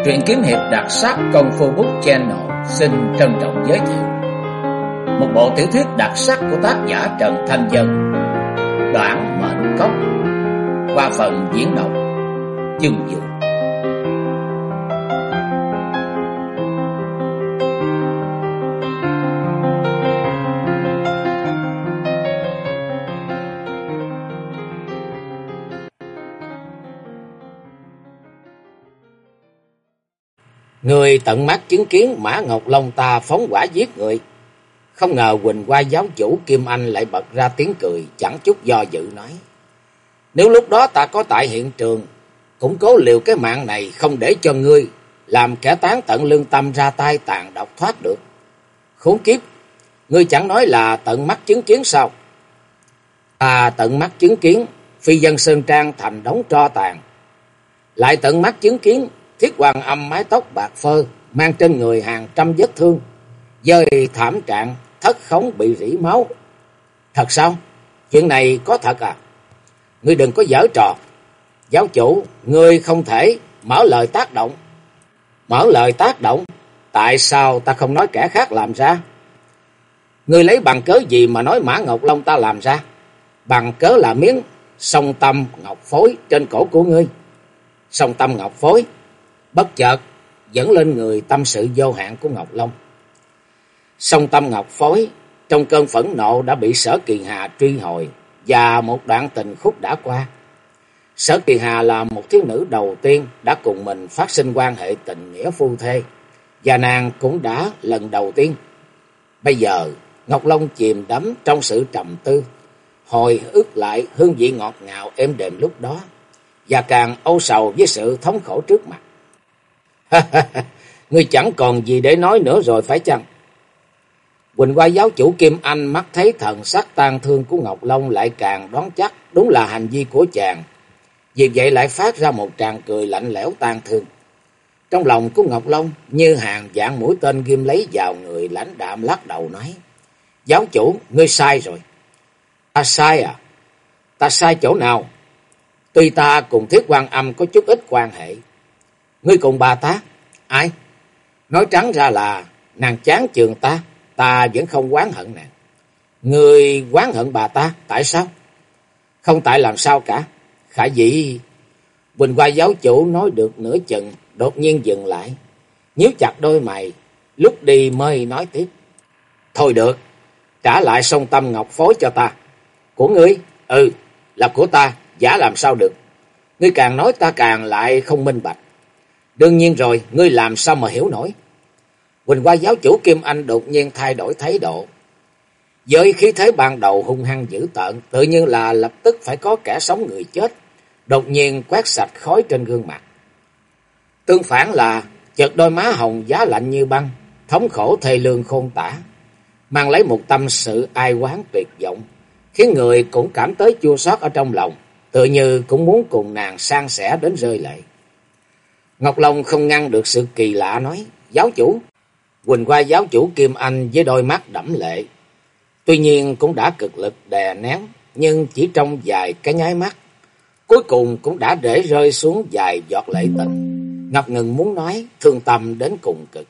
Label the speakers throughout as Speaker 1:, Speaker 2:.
Speaker 1: Truyện kiếm hiệp đặc sắc Công Phu Book Channel xin trân trọng giới thiệu một bộ tiểu thuyết đặc sắc của tác giả Trần Thanh Dân, Đoạn Mệnh Cốc, qua phần diễn đọc Dương Dương. Người tận mắt chứng kiến Mã Ngọc Long ta phóng hỏa giết người. Không ngờ Huỳnh Hoa giáo chủ Kim Anh lại bật ra tiếng cười, chẳng chút do dự nói: nếu lúc đó ta có tại hiện trường, cũng cố liều cái mạng này, không để cho ngươi làm kẻ tán tận lương tâm ra tay tàn độc thoát được. Khốn kiếp, ngươi chẳng nói là tận mắt chứng kiến sao? Ta tận mắt chứng kiến phi dân Sơn Trang thành đống tro tàn, lại tận mắt chứng kiến Thiết Hoàng Âm mái tóc bạc phơ, mang trên người hàng trăm vết thương, dơi thảm trạng thất khống bị rỉ máu. Thật sao? Chuyện này có thật à? Ngươi đừng có giở trò. Giáo chủ, ngươi không thể mở lời tác động. Mở lời tác động? Tại sao ta không nói kẻ khác làm ra? Ngươi lấy bằng cớ gì mà nói Mã Ngọc Long ta làm ra? Bằng cớ là miếng song tâm ngọc phối trên cổ của ngươi. Song tâm ngọc phối? Bất chợt dẫn lên người tâm sự vô hạn của Ngọc Long. Song tâm ngọc phối trong cơn phẫn nộ đã bị Sở Kỳ Hà truy hồi, và một đoạn tình khúc đã qua. Sở Kỳ Hà là một thiếu nữ đầu tiên đã cùng mình phát sinh quan hệ tình nghĩa phu thê, và nàng cũng đã lần đầu tiên. Bây giờ Ngọc Long chìm đắm trong sự trầm tư, hồi ức lại hương vị ngọt ngào êm đềm lúc đó, và càng âu sầu với sự thống khổ trước mặt. Ngươi chẳng còn gì để nói nữa rồi phải chăng? Huỳnh Hoa giáo chủ Kim Anh mắt thấy thần sắc tang thương của Ngọc Long, lại càng đoán chắc đúng là hành vi của chàng, vì vậy lại phát ra một tràng cười lạnh lẽo tang thương. Trong lòng của Ngọc Long như hàng vạn mũi tên ghim lấy vào người, lãnh đạm lắc đầu nói: giáo chủ, ngươi sai rồi. Ta sai à? Ta sai chỗ nào? Tuy ta cùng Thiết Hoàng Âm có chút ít quan hệ. Ngươi cùng bà ta? Ai? Nói trắng ra là nàng chán chường ta, ta vẫn không oán hận nàng. Ngươi oán hận bà ta, tại sao? Không tại làm sao cả. Khả dĩ... Huỳnh Hoa giáo chủ nói được nửa chừng, đột nhiên dừng lại, nhíu chặt đôi mày, lúc đi mới nói tiếp: thôi được, trả lại song tâm ngọc phối cho ta. Của ngươi? Ừ, là của ta, giả làm sao được. Ngươi càng nói ta càng lại không minh bạch. Đương nhiên rồi, ngươi làm sao mà hiểu nổi. Huỳnh Hoa giáo chủ Kim Anh đột nhiên thay đổi thái độ. Với khí thế ban đầu hung hăng dữ tợn, tự nhiên là lập tức phải có kẻ sống người chết, đột nhiên quét sạch khói trên gương mặt. Tương phản là chợt đôi má hồng giá lạnh như băng, thống khổ thê lương khôn tả, mang lấy một tâm sự ai oán tuyệt vọng, khiến người cũng cảm tới chua xót ở trong lòng, tự như cũng muốn cùng nàng san sẻ đến rơi lệ. Ngọc Long không ngăn được sự kỳ lạ nói: giáo chủ. Huỳnh Hoa giáo chủ Kim Anh với đôi mắt đẫm lệ, tuy nhiên cũng đã cực lực đè nén, nhưng chỉ trong vài cái nháy mắt, cuối cùng cũng đã để rơi xuống vài giọt lệ tình, ngập ngừng muốn nói, thương tâm đến cùng cực.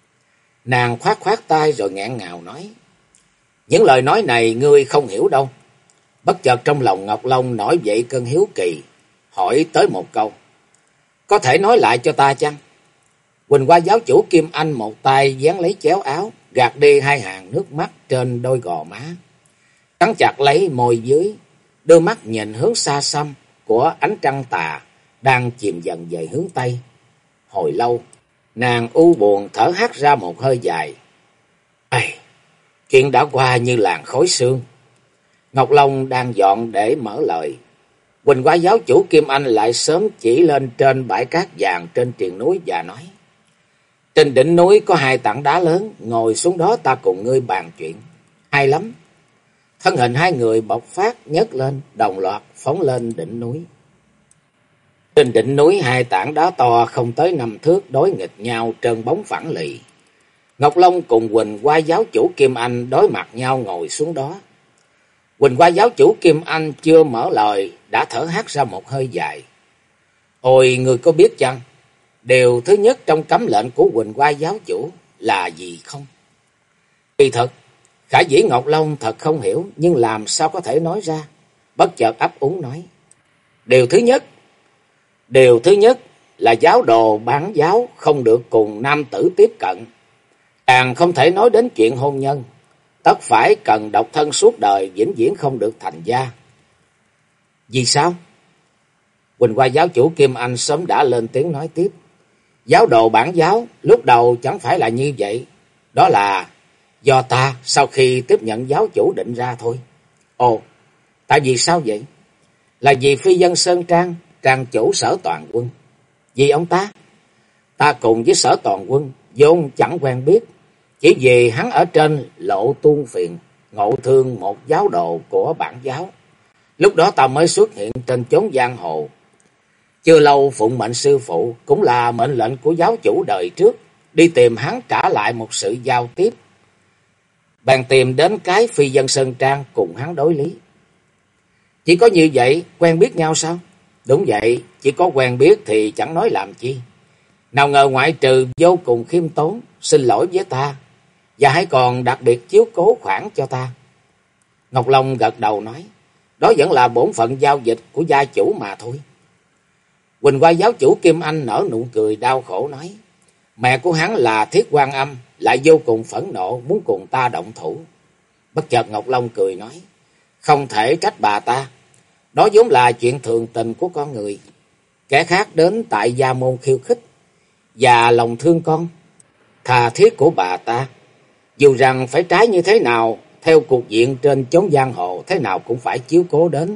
Speaker 1: Nàng khoát khoát tay rồi nghẹn ngào nói: những lời nói này ngươi không hiểu đâu. Bất chợt trong lòng Ngọc Long nổi dậy cơn hiếu kỳ, hỏi tới một câu: có thể nói lại cho ta chăng? Huỳnh Hoa giáo chủ Kim Anh một tay dán lấy chéo áo, gạt đi hai hàng nước mắt trên đôi gò má, cắn chặt lấy môi dưới, đưa mắt nhìn hướng xa xăm của ánh trăng tà đang chìm dần về hướng tây. Hồi lâu, nàng u buồn thở hắt ra một hơi dài. Ây, chuyện đã qua như làn khói sương. Ngọc Long đang dọn để mở lời, Huỳnh Hoa giáo chủ Kim Anh lại sớm chỉ lên trên bãi cát vàng trên triền núi và nói: trên đỉnh núi có hai tảng đá lớn, ngồi xuống đó ta cùng ngươi bàn chuyện. Hay lắm. Thân hình hai người bộc phát nhấc lên, đồng loạt phóng lên đỉnh núi. Trên đỉnh núi hai tảng đá to không tới 5 thước đối nghịch nhau, trơn bóng phẳng lì. Ngọc Long cùng Huỳnh Hoa giáo chủ Kim Anh đối mặt nhau ngồi xuống đó. Huỳnh Hoa giáo chủ Kim Anh chưa mở lời đã thở hắt ra một hơi dài. Ôi, ngươi có biết chăng? điều thứ nhất trong cấm lệnh của Quỳnh Hoa giáo chủ là gì không? Kỳ thật, Khả Dĩ Ngọc Long thật không hiểu, nhưng làm sao có thể nói ra. Bất chợt ấp úng nói. Điều thứ nhất là giáo đồ bán giáo không được cùng nam tử tiếp cận. Càng không thể nói đến chuyện hôn nhân. Tất phải cần độc thân suốt đời, vĩnh viễn không được thành gia. Vì sao? Quỳnh Hoa giáo chủ Kim Anh sớm đã lên tiếng nói tiếp. Giáo đồ bản giáo lúc đầu chẳng phải là như vậy. Đó là do ta sau khi tiếp nhận giáo chủ định ra thôi. Ồ, tại vì sao vậy? Là vì phi dân Sơn Trang, trang chủ Sở Toàn Quân. Vì ông ta cùng với Sở Toàn Quân vốn chẳng quen biết. Chỉ vì hắn ở trên lộ tuôn phiền, ngộ thương một giáo đồ của bản giáo. Lúc đó ta mới xuất hiện trên chốn giang hồ. Chưa lâu phụng mệnh sư phụ, cũng là mệnh lệnh của giáo chủ đời trước, đi tìm hắn trả lại một sự giao tiếp. Bèn tìm đến cái phi dân Sơn Trang cùng hắn đối lý. Chỉ có như vậy, quen biết nhau sao? Đúng vậy, chỉ có quen biết thì chẳng nói làm chi. Nào ngờ ngoại trừ vô cùng khiêm tốn, xin lỗi với ta, và hãy còn đặc biệt chiếu cố khoản cho ta. Ngọc Long gật đầu nói, đó vẫn là bổn phận giao dịch của gia chủ mà thôi. Quỳnh Hoa giáo chủ Kim Anh nở nụ cười đau khổ nói, mẹ của hắn là Thiết Quan Âm, lại vô cùng phẫn nộ muốn cùng ta động thủ. Bất chợt Ngọc Long cười nói, không thể trách bà ta, đó vốn là chuyện thường tình của con người. Kẻ khác đến tại gia môn khiêu khích, và lòng thương con tha thiết của bà ta, dù rằng phải trái như thế nào, theo cục diện trên chốn giang hồ thế nào cũng phải chiếu cố đến.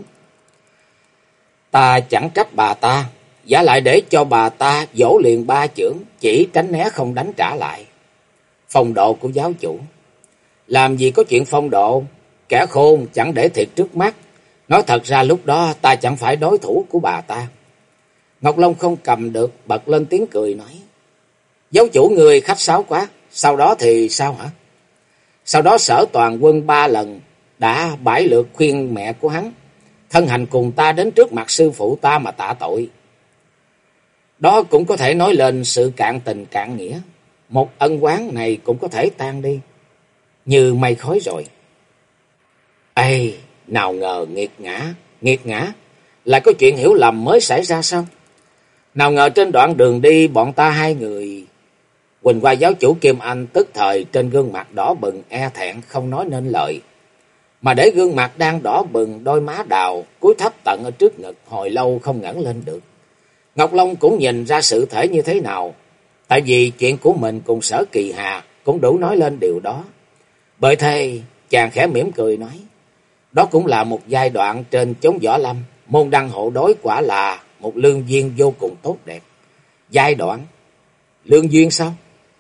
Speaker 1: Ta chẳng trách bà ta, giả lại để cho bà ta vỗ liền ba chưởng, chỉ tránh né không đánh trả lại. Phong độ của giáo chủ, làm gì có chuyện phong độ, kẻ khôn chẳng để thiệt trước mắt. Nói thật ra lúc đó ta chẳng phải đối thủ của bà ta. Ngọc Long không cầm được, bật lên tiếng cười nói, giáo chủ người khách sáo quá, sau đó thì sao hả? Sau đó Sở Toàn Quân 3 lần đã bãi lượt khuyên mẹ của hắn thân hành cùng ta đến trước mặt sư phụ ta mà tạ tội. Đó cũng có thể nói lên sự cạn tình cạn nghĩa. Một ân oán này cũng có thể tan đi như mây khói rồi. Ê, nào ngờ nghiệt ngã, lại có chuyện hiểu lầm mới xảy ra sao? Nào ngờ trên đoạn đường đi bọn ta hai người. Quỳnh Hoa giáo chủ Kim Anh tức thời trên gương mặt đỏ bừng e thẹn không nói nên lời. Mà để gương mặt đang đỏ bừng, đôi má đào cúi thấp tận ở trước ngực hồi lâu không ngẩng lên được. Ngọc Long cũng nhìn ra sự thể như thế nào, tại vì chuyện của mình cùng Sở Kỳ Hà cũng đủ nói lên điều đó. Bởi thế chàng khẽ mỉm cười nói, đó cũng là một giai đoạn trên chốn võ lâm, môn đăng hộ đối quả là một lương duyên vô cùng tốt đẹp. Giai đoạn? Lương duyên sao?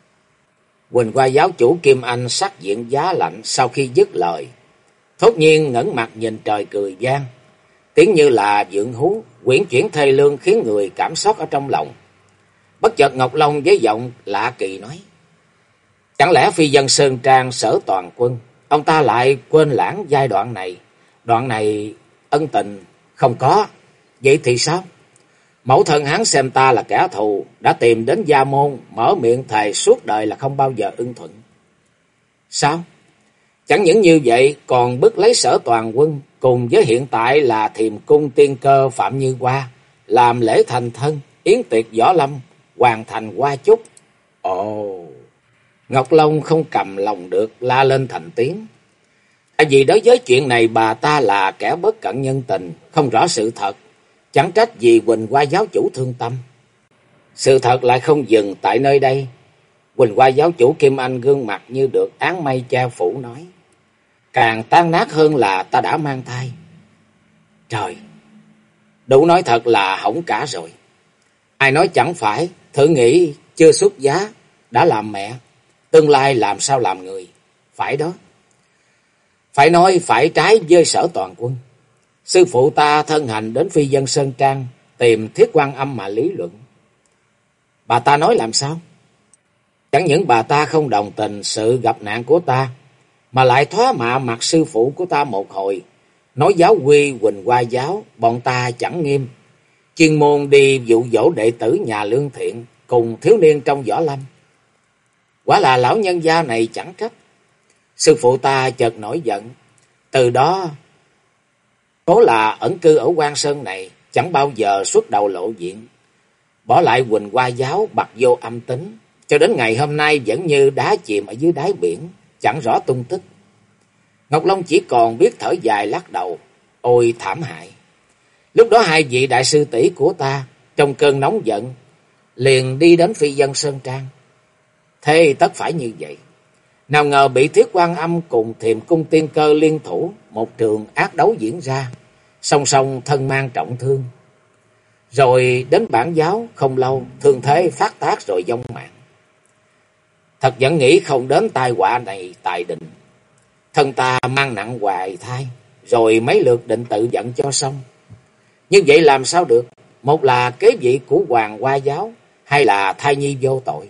Speaker 1: Quỳnh Hoa giáo chủ Kim Anh sắc diện giá lạnh sau khi dứt lời, thốt nhiên ngẩng mặt nhìn trời cười vang, tiếng như là vượng hú, quyển chuyển thê lương khiến người cảm xót ở trong lòng. Bất chợt Ngọc Long với giọng lạ kỳ nói, chẳng lẽ phi dân Sơn Trang Sở Toàn Quân, ông ta lại quên lãng giai đoạn này? Đoạn này ân tình không có, vậy thì sao? Mẫu thân hắn xem ta là kẻ thù, đã tìm đến gia môn, mở miệng thề suốt đời là không bao giờ ưng thuận. Sao? Chẳng những như vậy, còn bức lấy Sở Toàn Quân, cùng với hiện tại là Thiềm Cung tiên cơ Phạm Như Hoa, làm lễ thành thân, yến tiệc võ lâm, hoàn thành qua chúc. Ồ! Ngọc Long không cầm lòng được, la lên thành tiếng. Tại vì đối với chuyện này bà ta là kẻ bất cẩn nhân tình, không rõ sự thật, chẳng trách vì Quỳnh Hoa giáo chủ thương tâm. Sự thật lại không dừng tại nơi đây. Quỳnh Hoa giáo chủ Kim Anh gương mặt như được áng mây che phủ nói, càng tan nát hơn là ta đã mang thai. Trời, đủ nói thật là hỏng cả rồi. Ai nói chẳng phải, thử nghĩ chưa xuất giá, đã làm mẹ, tương lai làm sao làm người, phải đó. Phải nói phải trái với Sở Toàn Quân. Sư phụ ta thân hành đến phi dân Sơn Trang, tìm Thiết Quan Âm mà lý luận. Bà ta nói làm sao? Chẳng những bà ta không đồng tình sự gặp nạn của ta, mà lại thoá mạ mặt sư phụ của ta một hồi, nói giáo quy Quỳnh Hoa giáo bọn ta chẳng nghiêm, chuyên môn đi dụ dỗ đệ tử nhà lương thiện, cùng thiếu niên trong võ lâm. Quả là lão nhân gia này chẳng trách. Sư phụ ta chợt nổi giận, từ đó cố là ẩn cư ở Quan Sơn này, chẳng bao giờ xuất đầu lộ diện, bỏ lại Huỳnh Hoa giáo bặt vô âm tính, cho đến ngày hôm nay vẫn như đá chìm ở dưới đáy biển, chẳng rõ tung tích. Ngọc Long chỉ còn biết thở dài lắc đầu, ôi thảm hại. Lúc đó hai vị đại sư tỷ của ta trong cơn nóng giận liền đi đến Phi Vân Sơn Trang. Thế tất phải như vậy. Nào ngờ bị Thiết Quan Âm cùng Thiềm Cung Tiên Cơ liên thủ, một trường ác đấu diễn ra, song song thân mang trọng thương. Rồi đến Bản Giáo không lâu, thương thế phát tác rồi vong mạng. Thật vẫn nghĩ không đến tai họa này tại định. Thân ta mang nặng hoài thai, rồi mấy lượt định tự giận cho xong. Như vậy làm sao được? Một là kế vị của Hoàng Hoa giáo, hay là thai nhi vô tội.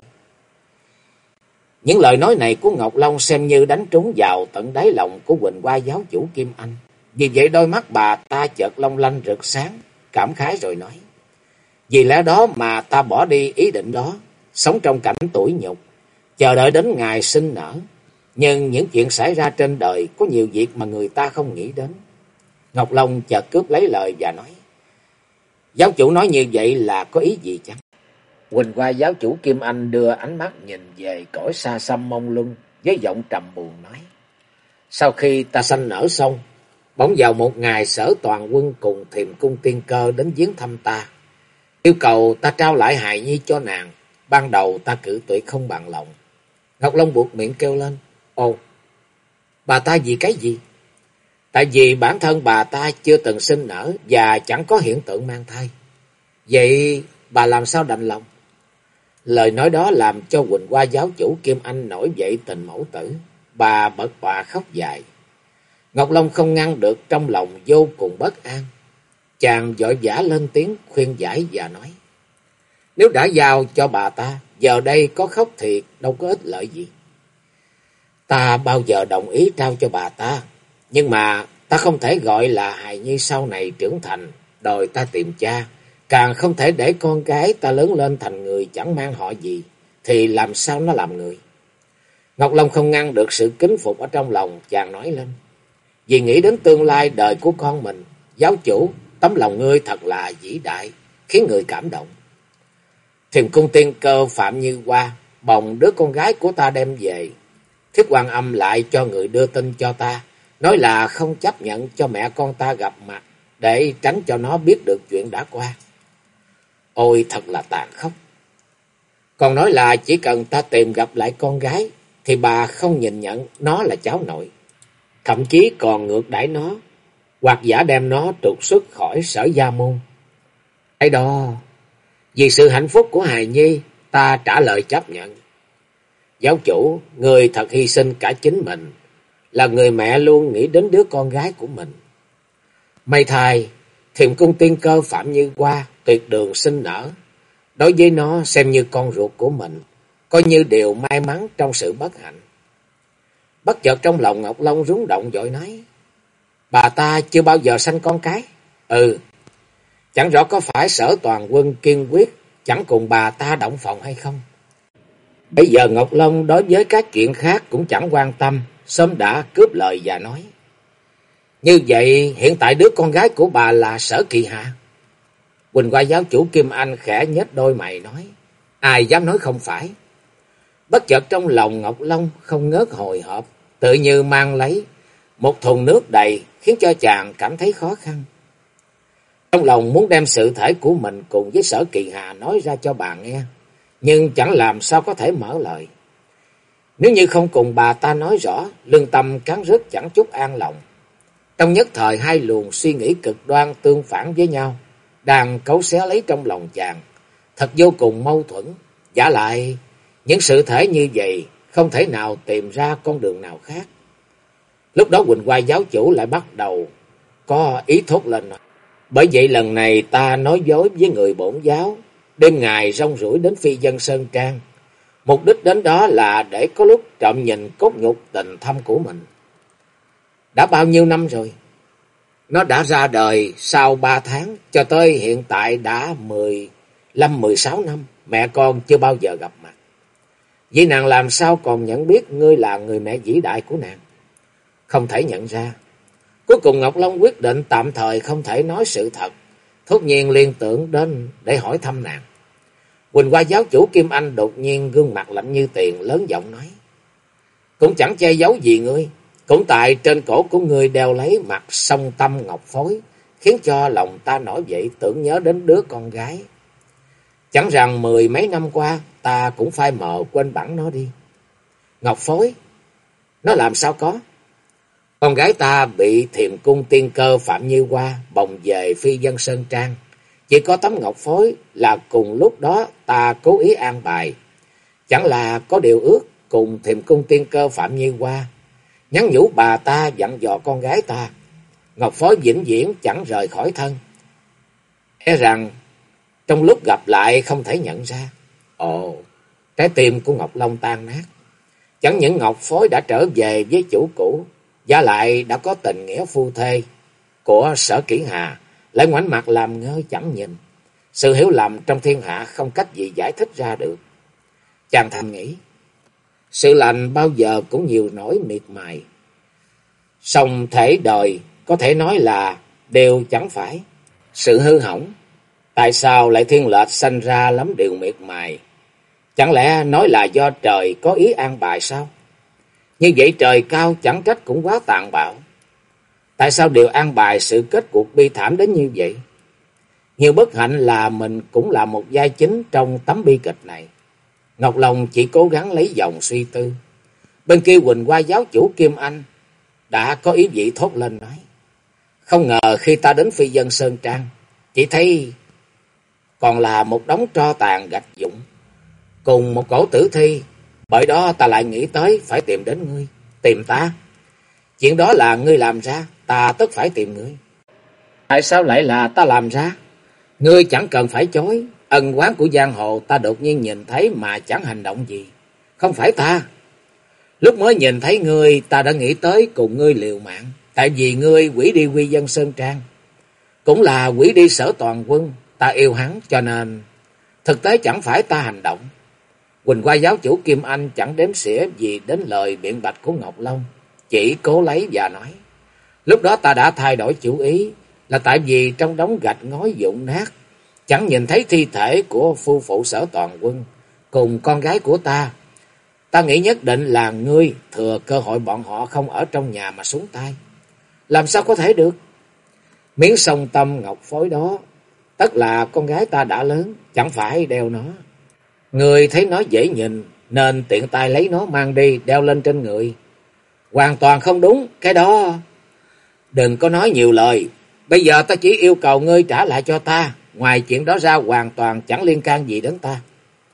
Speaker 1: Những lời nói này của Ngọc Long xem như đánh trúng vào tận đáy lòng của Huỳnh Hoa giáo chủ Kim Anh. Vì vậy đôi mắt bà ta chợt long lanh rực sáng, cảm khái rồi nói: vì lẽ đó mà ta bỏ đi ý định đó, sống trong cảnh tủi nhục, chờ đợi đến ngày sinh nở. Nhưng những chuyện xảy ra trên đời có nhiều việc mà người ta không nghĩ đến. Ngọc Long chợt cướp lấy lời và nói: giáo chủ nói như vậy là có ý gì chăng? Huỳnh Hoa giáo chủ Kim Anh đưa ánh mắt nhìn về cõi xa xăm mông lung, với giọng trầm buồn nói: sau khi ta sanh nở xong, bỗng vào một ngày Sở Toàn Quân cùng Thiềm Cung Tiên Cơ đến viếng thăm ta, yêu cầu ta trao lại hài nhi cho nàng. Ban đầu ta cự tuyệt không bằng lòng. Ngọc Long buột miệng kêu lên: ồ, bà ta vì cái gì? Tại vì bản thân bà ta chưa từng sinh nở và chẳng có hiện tượng mang thai. Vậy bà làm sao đành lòng? Lời nói đó làm cho Huỳnh Hoa giáo chủ Kim Anh nổi dậy tình mẫu tử. Bà bật bà khóc dài. Ngọc Long không ngăn được, trong lòng vô cùng bất an. Chàng vội vã lên tiếng khuyên giải và nói: nếu đã giao cho bà ta, giờ đây có khóc thiệt đâu có ích lợi gì. Ta bao giờ đồng ý trao cho bà ta, nhưng mà ta không thể gọi là hài nhi sau này trưởng thành đòi ta tìm cha, càng không thể để con gái ta lớn lên thành người chẳng mang họ gì, thì làm sao nó làm người. Ngọc Long không ngăn được sự kính phục ở trong lòng, chàng nói lên: vì nghĩ đến tương lai đời của con mình, giáo chủ, tấm lòng ngươi thật là vĩ đại, khiến người cảm động. Thiềm Cung Tiên Cơ Phạm Như Hoa bồng đứa con gái của ta đem về. Thiết Quan Âm lại cho người đưa tin cho ta, nói là không chấp nhận cho mẹ con ta gặp mặt, để tránh cho nó biết được chuyện đã qua. Ôi thật là tàn khốc. Còn nói là chỉ cần ta tìm gặp lại con gái, thì bà không nhìn nhận nó là cháu nội, thậm chí còn ngược đãi nó, hoặc giả đem nó trục xuất khỏi Sở Gia Môn. Ấy đó, vì sự hạnh phúc của hài nhi, ta trả lời chấp nhận. Giáo chủ, người thật hy sinh cả chính mình, là người mẹ luôn nghĩ đến đứa con gái của mình. May thay, Thiềm Cung Tiên Cơ Phạm Như Hoa tuyệt đường sinh nở, đối với nó xem như con ruột của mình, coi như điều may mắn trong sự bất hạnh. Bất chợt trong lòng Ngọc Long rúng động vội nói: bà ta chưa bao giờ sanh con cái? Ừ. Chẳng rõ có phải Sở Toàn Quân kiên quyết chẳng cùng bà ta động phòng hay không? Bây giờ Ngọc Long đối với các chuyện khác cũng chẳng quan tâm, sớm đã cướp lời và nói: như vậy hiện tại đứa con gái của bà là Sở Kỳ Hạ? Huỳnh Hoa giáo chủ Kim Anh khẽ nhếch đôi mày nói: ai dám nói không phải. Bất chợt trong lòng Ngọc Long không ngớt hồi hộp, tự như mang lấy một thùng nước đầy, khiến cho chàng cảm thấy khó khăn. Trong lòng muốn đem sự thể của mình cùng với Sở Kỳ Hà nói ra cho bà nghe, nhưng chẳng làm sao có thể mở lời. Nếu như không cùng bà ta nói rõ, lương tâm cắn rứt chẳng chút an lòng. Trong nhất thời hai luồng suy nghĩ cực đoan tương phản với nhau, đang cấu xé lấy trong lòng chàng, thật vô cùng mâu thuẫn. Vả lại, những sự thể như vậy không thể nào tìm ra con đường nào khác. Lúc đó Huỳnh Hoa giáo chủ lại bắt đầu có ý thốt lên: bởi vậy lần này ta nói dối với người bổn giáo, đêm ngày rong ruổi đến Phi Vân Sơn Trang. Mục đích đến đó là để có lúc trộm nhìn cốt nhục tình thâm của mình. Đã bao nhiêu năm rồi? Nó đã ra đời sau 3 tháng, cho tới hiện tại đã 15-16 năm. mẹ con chưa bao giờ gặp mặt. Vậy nàng làm sao còn nhận biết ngươi là người mẹ vĩ đại của nàng? Không thể nhận ra. Cuối cùng Ngọc Long quyết định tạm thời không thể nói sự thật, thốt nhiên liên tưởng đến để hỏi thăm nàng. Quỳnh Hoa giáo chủ Kim Anh đột nhiên gương mặt lạnh như tiền, lớn giọng nói: cũng chẳng che giấu gì ngươi, cũng tại trên cổ của ngươi đeo lấy mặt song tâm ngọc phối, khiến cho lòng ta nổi dậy tưởng nhớ đến đứa con gái. Chẳng rằng 10 mấy năm qua ta cũng phai mờ quên bẵng nó đi. Ngọc phối? Nó làm sao có? Con gái ta bị Thiềm Cung tiên cơ Phạm Như Hoa bồng về phi dân Sơn Trang. Chỉ có tấm ngọc phối là cùng lúc đó ta cố ý an bài. Chẳng là có điều ước cùng Thiềm Cung tiên cơ Phạm Như Hoa, nhắn nhủ bà ta dặn dò con gái ta, ngọc phối vĩnh viễn chẳng rời khỏi thân. E rằng trong lúc gặp lại không thể nhận ra. Ồ, trái tim của Ngọc Long tan nát. Chẳng những ngọc phối đã trở về với chủ cũ, và lại đã có tình nghĩa phu thê của Sở Kỷ Hà, lại ngoảnh mặt làm ngơ chẳng nhìn. Sự hiểu lầm trong thiên hạ không cách gì giải thích ra được. Chàng thầm nghĩ, sự lành bao giờ cũng nhiều nỗi miệt mài. Song thể đời có thể nói là đều chẳng phải sự hư hỏng. Tại sao lại thiên lệch sanh ra lắm điều miệt mài? Chẳng lẽ nói là do trời có ý an bài sao? Như vậy trời cao chẳng trách cũng quá tàn bạo. Tại sao điều an bài sự kết cuộc bi thảm đến như vậy? Nhiều bất hạnh là mình cũng là một vai chính trong tấm bi kịch này. Ngọc Long chỉ cố gắng lấy dòng suy tư. Bên kia Quỳnh Hoa giáo chủ Kim Anh đã có ý vị thốt lên nói: không ngờ khi ta đến phi dân Sơn Trang, chỉ thấy còn là một đống tro tàn gạch vụn cùng một cổ tử thi. Bởi đó ta lại nghĩ tới phải tìm đến ngươi. Tìm ta? Chuyện đó là ngươi làm ra, ta tất phải tìm ngươi. Tại sao lại là ta làm ra? Ngươi chẳng cần phải chối. Ân oán của giang hồ ta đột nhiên nhìn thấy mà chẳng hành động gì. Không phải ta. Lúc mới nhìn thấy ngươi, ta đã nghĩ tới cùng ngươi liều mạng. Tại vì ngươi hủy đi Quy Dân Sơn Trang, cũng là hủy đi Sở Toàn Quân. Ta yêu hắn, cho nên thực tế chẳng phải ta hành động. Quỳnh Hoa giáo chủ Kim Anh chẳng đếm xỉa gì đến lời biện bạch của Ngọc Long, chỉ cố lấy và nói: lúc đó ta đã thay đổi chủ ý, là tại vì trong đống gạch ngói vụn nát chẳng nhìn thấy thi thể của phu phụ Sở Toàn Quân cùng con gái của ta. Ta nghĩ nhất định là ngươi thừa cơ hội bọn họ không ở trong nhà mà xuống tay. Làm sao có thể được? Miếng song tâm ngọc phối đó tất là con gái ta đã lớn, chẳng phải đeo nó. Ngươi thấy nó dễ nhìn nên tiện tay lấy nó mang đi đeo lên trên người. Hoàn toàn không đúng, cái đó. Đừng có nói nhiều lời. Bây giờ ta chỉ yêu cầu ngươi trả lại cho ta. Ngoài chuyện đó ra hoàn toàn chẳng liên can gì đến ta.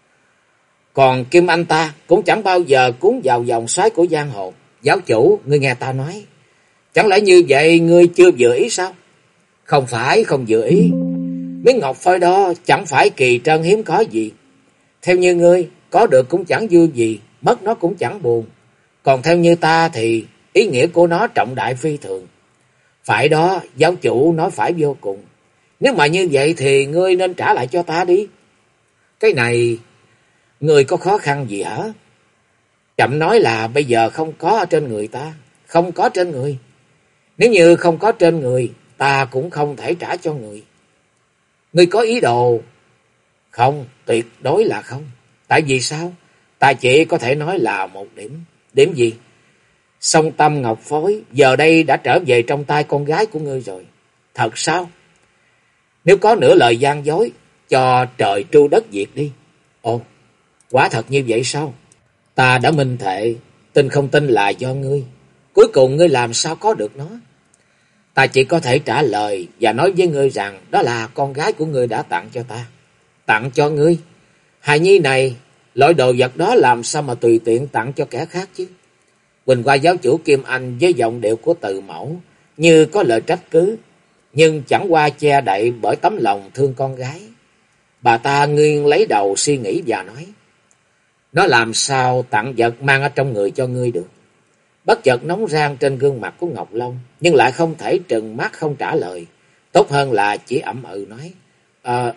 Speaker 1: Còn Kim Anh ta cũng chẳng bao giờ cuốn vào vòng xoáy của giang hồ. Giáo chủ, ngươi nghe ta nói. Chẳng lẽ như vậy ngươi chưa vừa ý sao? Không phải không vừa ý. Miếng ngọc phơi đó chẳng phải kỳ trân hiếm có gì. Theo như ngươi, có được cũng chẳng vui gì, mất nó cũng chẳng buồn. Còn theo như ta thì ý nghĩa của nó trọng đại phi thường. Phải đó, giáo chủ nói phải vô cùng. Nếu mà như vậy thì ngươi nên trả lại cho ta đi. Cái này, ngươi có khó khăn gì hả? Chậm nói là bây giờ không có ở trên người ta, không có trên người. Nếu như không có trên người, ta cũng không thể trả cho người. Ngươi có ý đồ? Không, tuyệt đối là không. Tại vì sao? Ta chỉ có thể nói là một điểm. Điểm gì? Song tâm ngọc phối giờ đây đã trở về trong tay con gái của ngươi rồi. Thật sao? Nếu có nửa lời gian dối, cho trời tru đất diệt đi. Ồ, quả thật như vậy sao? Ta đã minh thệ, tin không tin là do ngươi. Cuối cùng ngươi làm sao có được nó? Ta chỉ có thể trả lời và nói với ngươi rằng đó là con gái của ngươi đã tặng cho ta. Tặng cho ngươi? Hài nhi này, loại đồ vật đó làm sao mà tùy tiện tặng cho kẻ khác chứ? Quỳnh Hoa giáo chủ Kim Anh với giọng điệu của từ mẫu như có lời trách cứ, nhưng chẳng qua che đậy bởi tấm lòng thương con gái. Bà ta nghiêng lấy đầu suy nghĩ và nói: nó làm sao tặng vật mang ở trong người cho ngươi được? Bất chợt nóng rang trên gương mặt của Ngọc Long, nhưng lại không thể trừng mắt không trả lời. Tốt hơn là chỉ ậm ừ nói: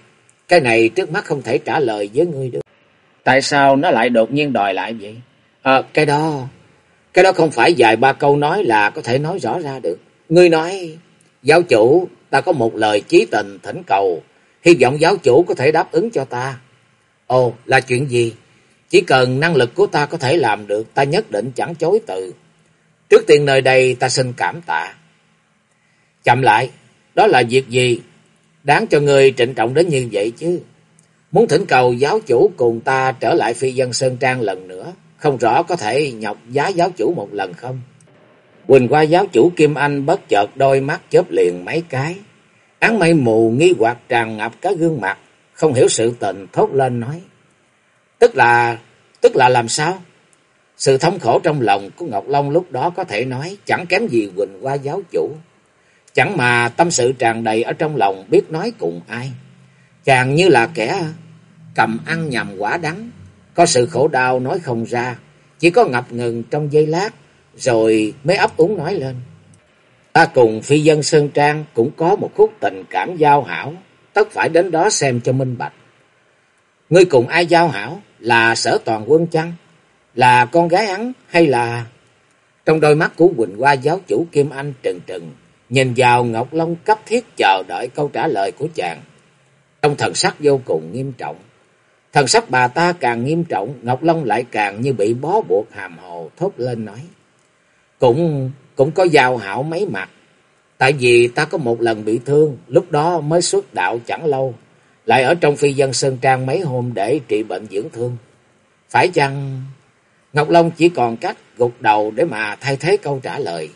Speaker 1: Cái này trước mắt không thể trả lời với ngươi được. Tại sao nó lại đột nhiên đòi lại vậy? Cái đó không phải vài ba câu nói là có thể nói rõ ra được. Ngươi nói, giáo chủ, ta có một lời chí tình thỉnh cầu, hy vọng giáo chủ có thể đáp ứng cho ta. Ồ, là chuyện gì? Chỉ cần năng lực của ta có thể làm được, ta nhất định chẳng chối từ. Trước tiên nơi đây ta xin cảm tạ. Chậm lại, đó là việc gì? Đáng cho ngươi trịnh trọng đến như vậy chứ. Muốn thỉnh cầu giáo chủ cùng ta trở lại Phi Vân Sơn Trang lần nữa, không rõ có thể nhọc giá giáo chủ một lần không? Quỳnh qua giáo chủ Kim Anh bất chợt đôi mắt chớp liền mấy cái. Áng mây mù nghi hoặc tràn ngập cả gương mặt, không hiểu sự tình thốt lên nói. Tức là làm sao? Sự thống khổ trong lòng của Ngọc Long lúc đó có thể nói chẳng kém gì Quỳnh qua giáo chủ. Chẳng mà tâm sự tràn đầy ở trong lòng biết nói cùng ai. Chàng như là kẻ cầm ăn nhầm quả đắng, có sự khổ đau nói không ra, chỉ có ngập ngừng trong giây lát, rồi mới ấp úng nói lên. Ta cùng Phi Vân Sơn Trang cũng có một khúc tình cảm giao hảo, tất phải đến đó xem cho minh bạch. Ngươi cùng ai giao hảo? Là Sở Toàn Quân chăng? Là con gái hắn hay là... Trong đôi mắt của Quỳnh Hoa giáo chủ Kim Anh trừng trừng, nhìn vào Ngọc Long cấp thiết chờ đợi câu trả lời của chàng. Trong thần sắc vô cùng nghiêm trọng. Thần sắc bà ta càng nghiêm trọng, Ngọc Long lại càng như bị bó buộc hàm hồ, thốt lên nói. Cũng có giao hảo mấy mặt. Tại vì ta có một lần bị thương, lúc đó mới xuất đạo chẳng lâu, lại ở trong Phi Vân Sơn Trang mấy hôm để trị bệnh dưỡng thương. Phải chăng... Ngọc Long chỉ còn cách gục đầu để mà thay thế câu trả lời.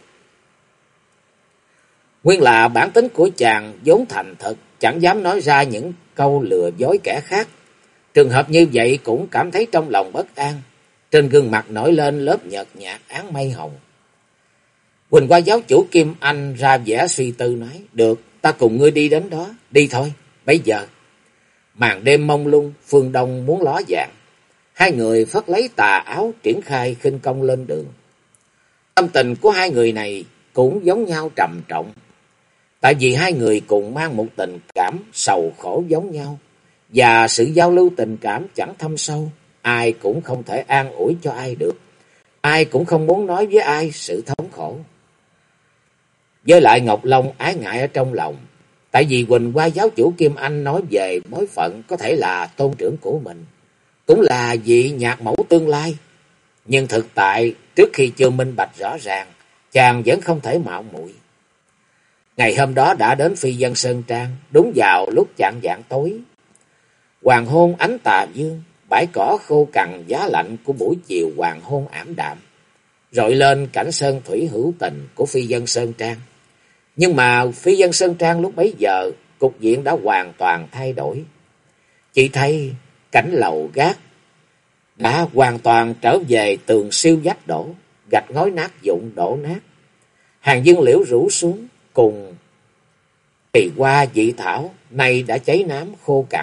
Speaker 1: Nguyên là bản tính của chàng vốn thành thật, chẳng dám nói ra những câu lừa dối kẻ khác. Trường hợp như vậy cũng cảm thấy trong lòng bất an. Trên gương mặt nổi lên lớp nhợt nhạt áng mây hồng. Quỳnh qua giáo chủ Kim Anh ra vẻ suy tư nói. Được, ta cùng ngươi đi đến đó. Đi thôi, bây giờ. Màn đêm mông lung, phương đông muốn ló dạng. Hai người phất lấy tà áo triển khai khinh công lên đường. Tâm tình của hai người này cũng giống nhau trầm trọng. Tại vì hai người cùng mang một tình cảm sầu khổ giống nhau. Và sự giao lưu tình cảm chẳng thâm sâu. Ai cũng không thể an ủi cho ai được. Ai cũng không muốn nói với ai sự thống khổ. Với lại Ngọc Long ái ngại ở trong lòng. Tại vì Quỳnh qua giáo chủ Kim Anh nói về bối phận có thể là tôn trưởng của mình. Cũng là vị nhạc mẫu tương lai. Nhưng thực tại trước khi chưa minh bạch rõ ràng, chàng vẫn không thể mạo muội. Ngày hôm đó đã đến Phi Vân Sơn Trang, đúng vào lúc chạng vạng tối. Hoàng hôn ánh tà dương, bãi cỏ khô cằn giá lạnh của buổi chiều hoàng hôn ảm đạm, rọi lên cảnh sơn thủy hữu tình của Phi Vân Sơn Trang. Nhưng mà Phi Vân Sơn Trang lúc bấy giờ, cục diện đã hoàn toàn thay đổi. Chỉ thấy cảnh lầu gác đã hoàn toàn trở về tường siêu vách đổ, gạch ngói nát vụn đổ nát. Hàng dương liễu rủ xuống cùng kỳ hoa dị thảo nay đã cháy nám khô cằn.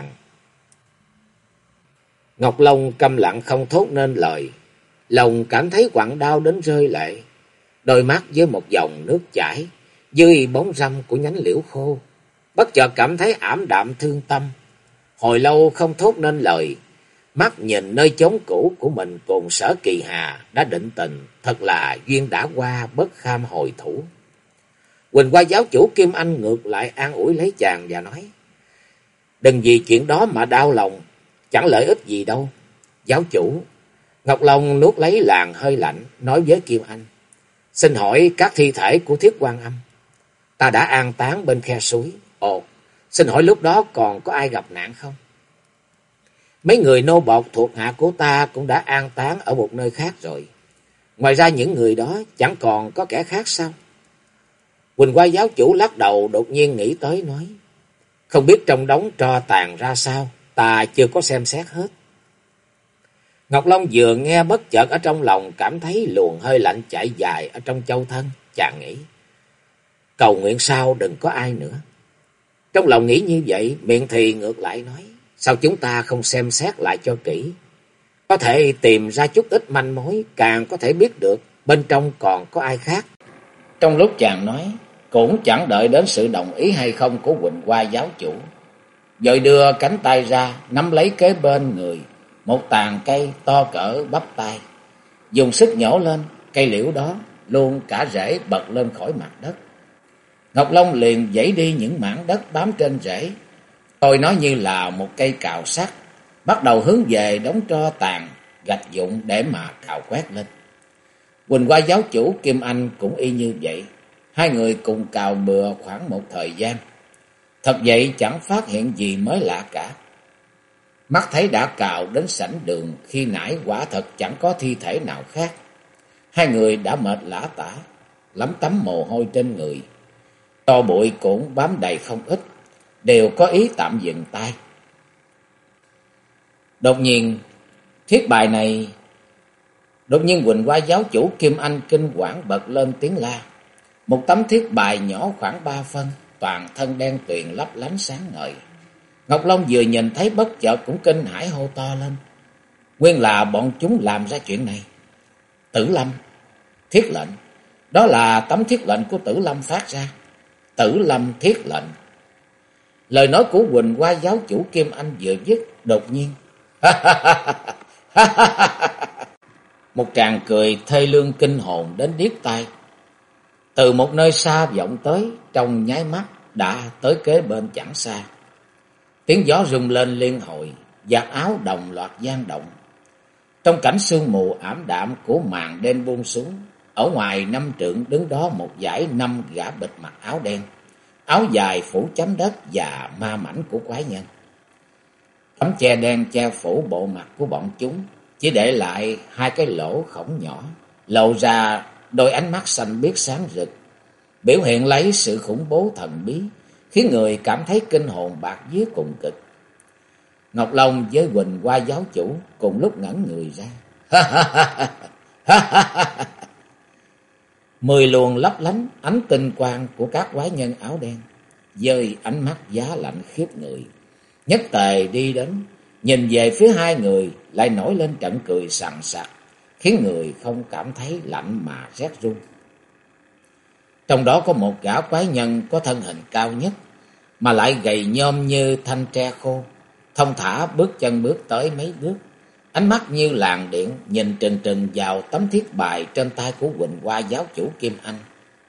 Speaker 1: Ngọc Long câm lặng không thốt nên lời, lòng cảm thấy quặn đau đến rơi lệ. Đôi mắt với một dòng nước chảy dưới bóng râm của nhánh liễu khô, bất chợt cảm thấy ảm đạm thương tâm. Hồi lâu không thốt nên lời, mắt nhìn nơi chốn cũ của mình cùng Sở Kỳ Hà đã định tình, thật là duyên đã qua bất kham hồi thủ. Quỳnh qua giáo chủ Kim Anh ngược lại an ủi lấy chàng và nói. Đừng vì chuyện đó mà đau lòng, chẳng lợi ích gì đâu. Giáo chủ. Ngọc Long nuốt lấy làn hơi lạnh, nói với Kim Anh. Xin hỏi các thi thể của Thiết Quan Âm, ta đã an táng bên khe suối. Ồ, xin hỏi lúc đó còn có ai gặp nạn không? Mấy người nô bộc thuộc hạ của ta cũng đã an táng ở một nơi khác rồi. Ngoài ra những người đó chẳng còn có kẻ khác sao? Quỳnh qua giáo chủ lắc đầu đột nhiên nghĩ tới nói. Không biết trong đống tro tàn ra sao, ta chưa có xem xét hết. Ngọc Long vừa nghe bất chợt ở trong lòng cảm thấy luồng hơi lạnh chạy dài ở trong châu thân. Chàng nghĩ, cầu nguyện sao đừng có ai nữa. Trong lòng nghĩ như vậy, miệng thì ngược lại nói. Sao chúng ta không xem xét lại cho kỹ? Có thể tìm ra chút ít manh mối, càng có thể biết được bên trong còn có ai khác. Trong lúc chàng nói, cũng chẳng đợi đến sự đồng ý hay không của Quỳnh Hoa giáo chủ. rồi đưa cánh tay ra, nắm lấy kế bên người một tàn cây to cỡ bắp tay, dùng sức nhổ lên, cây liễu đó luôn cả rễ bật lên khỏi mặt đất. Ngọc Long liền giãy đi những mảng đất bám trên rễ, coi nó như là một cây cào sắt, bắt đầu hướng về đống tro tàn, gạch vụn để mà cào quét lên. Quỳnh Hoa giáo chủ Kim Anh cũng y như vậy, hai người cùng cào bừa khoảng một thời gian. Thật vậy chẳng phát hiện gì mới lạ cả. Mắt thấy đã cào đến sảnh đường, khi nãy quả thật chẳng có thi thể nào khác. Hai người đã mệt lả tả, lấm tấm mồ hôi trên người. Tro bụi cũng bám đầy không ít, đều có ý tạm dừng tay. Đột nhiên Quỳnh Hoa giáo chủ Kim Anh kinh quản bật lên tiếng la. Một tấm thiết bài nhỏ khoảng 3 phân, toàn thân đen tuyền lấp lánh sáng ngời. Ngọc Long vừa nhìn thấy bất chợt cũng kinh hãi hô to lên. Nguyên là bọn chúng làm ra chuyện này. Tử Lâm, thiết lệnh. Đó là tấm thiết lệnh của Tử Lâm phát ra. Tử Lâm thiết lệnh. Lời nói của Quỳnh Hoa giáo chủ Kim Anh vừa dứt, đột nhiên một tràng cười thê lương kinh hồn đến điếc tai, từ một nơi xa vọng tới, trong nháy mắt đã tới kế bên chẳng xa. Tiếng gió rung lên liên hồi, vạt áo đồng loạt vang động. Trong cảnh sương mù ảm đạm của màn đêm buông xuống, ở ngoài 5 trượng đứng đó một dải 5 gã bịt mặt áo đen, áo dài phủ chấm đất và ma mảnh của quái nhân. Tấm che đen che phủ bộ mặt của bọn chúng, chỉ để lại 2 cái lỗ khổng nhỏ, lộ ra đôi ánh mắt xanh biếc sáng rực, biểu hiện lấy sự khủng bố thần bí, khiến người cảm thấy kinh hồn bạt vía cùng cực. Ngọc Long với Quỳnh Hoa giáo chủ cùng lúc ngẩn người ra. 10 luồng lấp lánh ánh tinh quang của các quái nhân áo đen, dơi ánh mắt giá lạnh khiếp người, nhất tề đi đến, nhìn về phía hai người, lại nổi lên trận cười sằng sặc, khiến người không cảm thấy lạnh mà rét run. Trong đó có một gã quái nhân có thân hình cao nhất, mà lại gầy nhom như thanh tre khô, thong thả bước chân bước tới mấy bước, ánh mắt như làn điện nhìn trừng trừng vào tấm thiết bài trên tay của Quỳnh Hoa giáo chủ Kim Anh.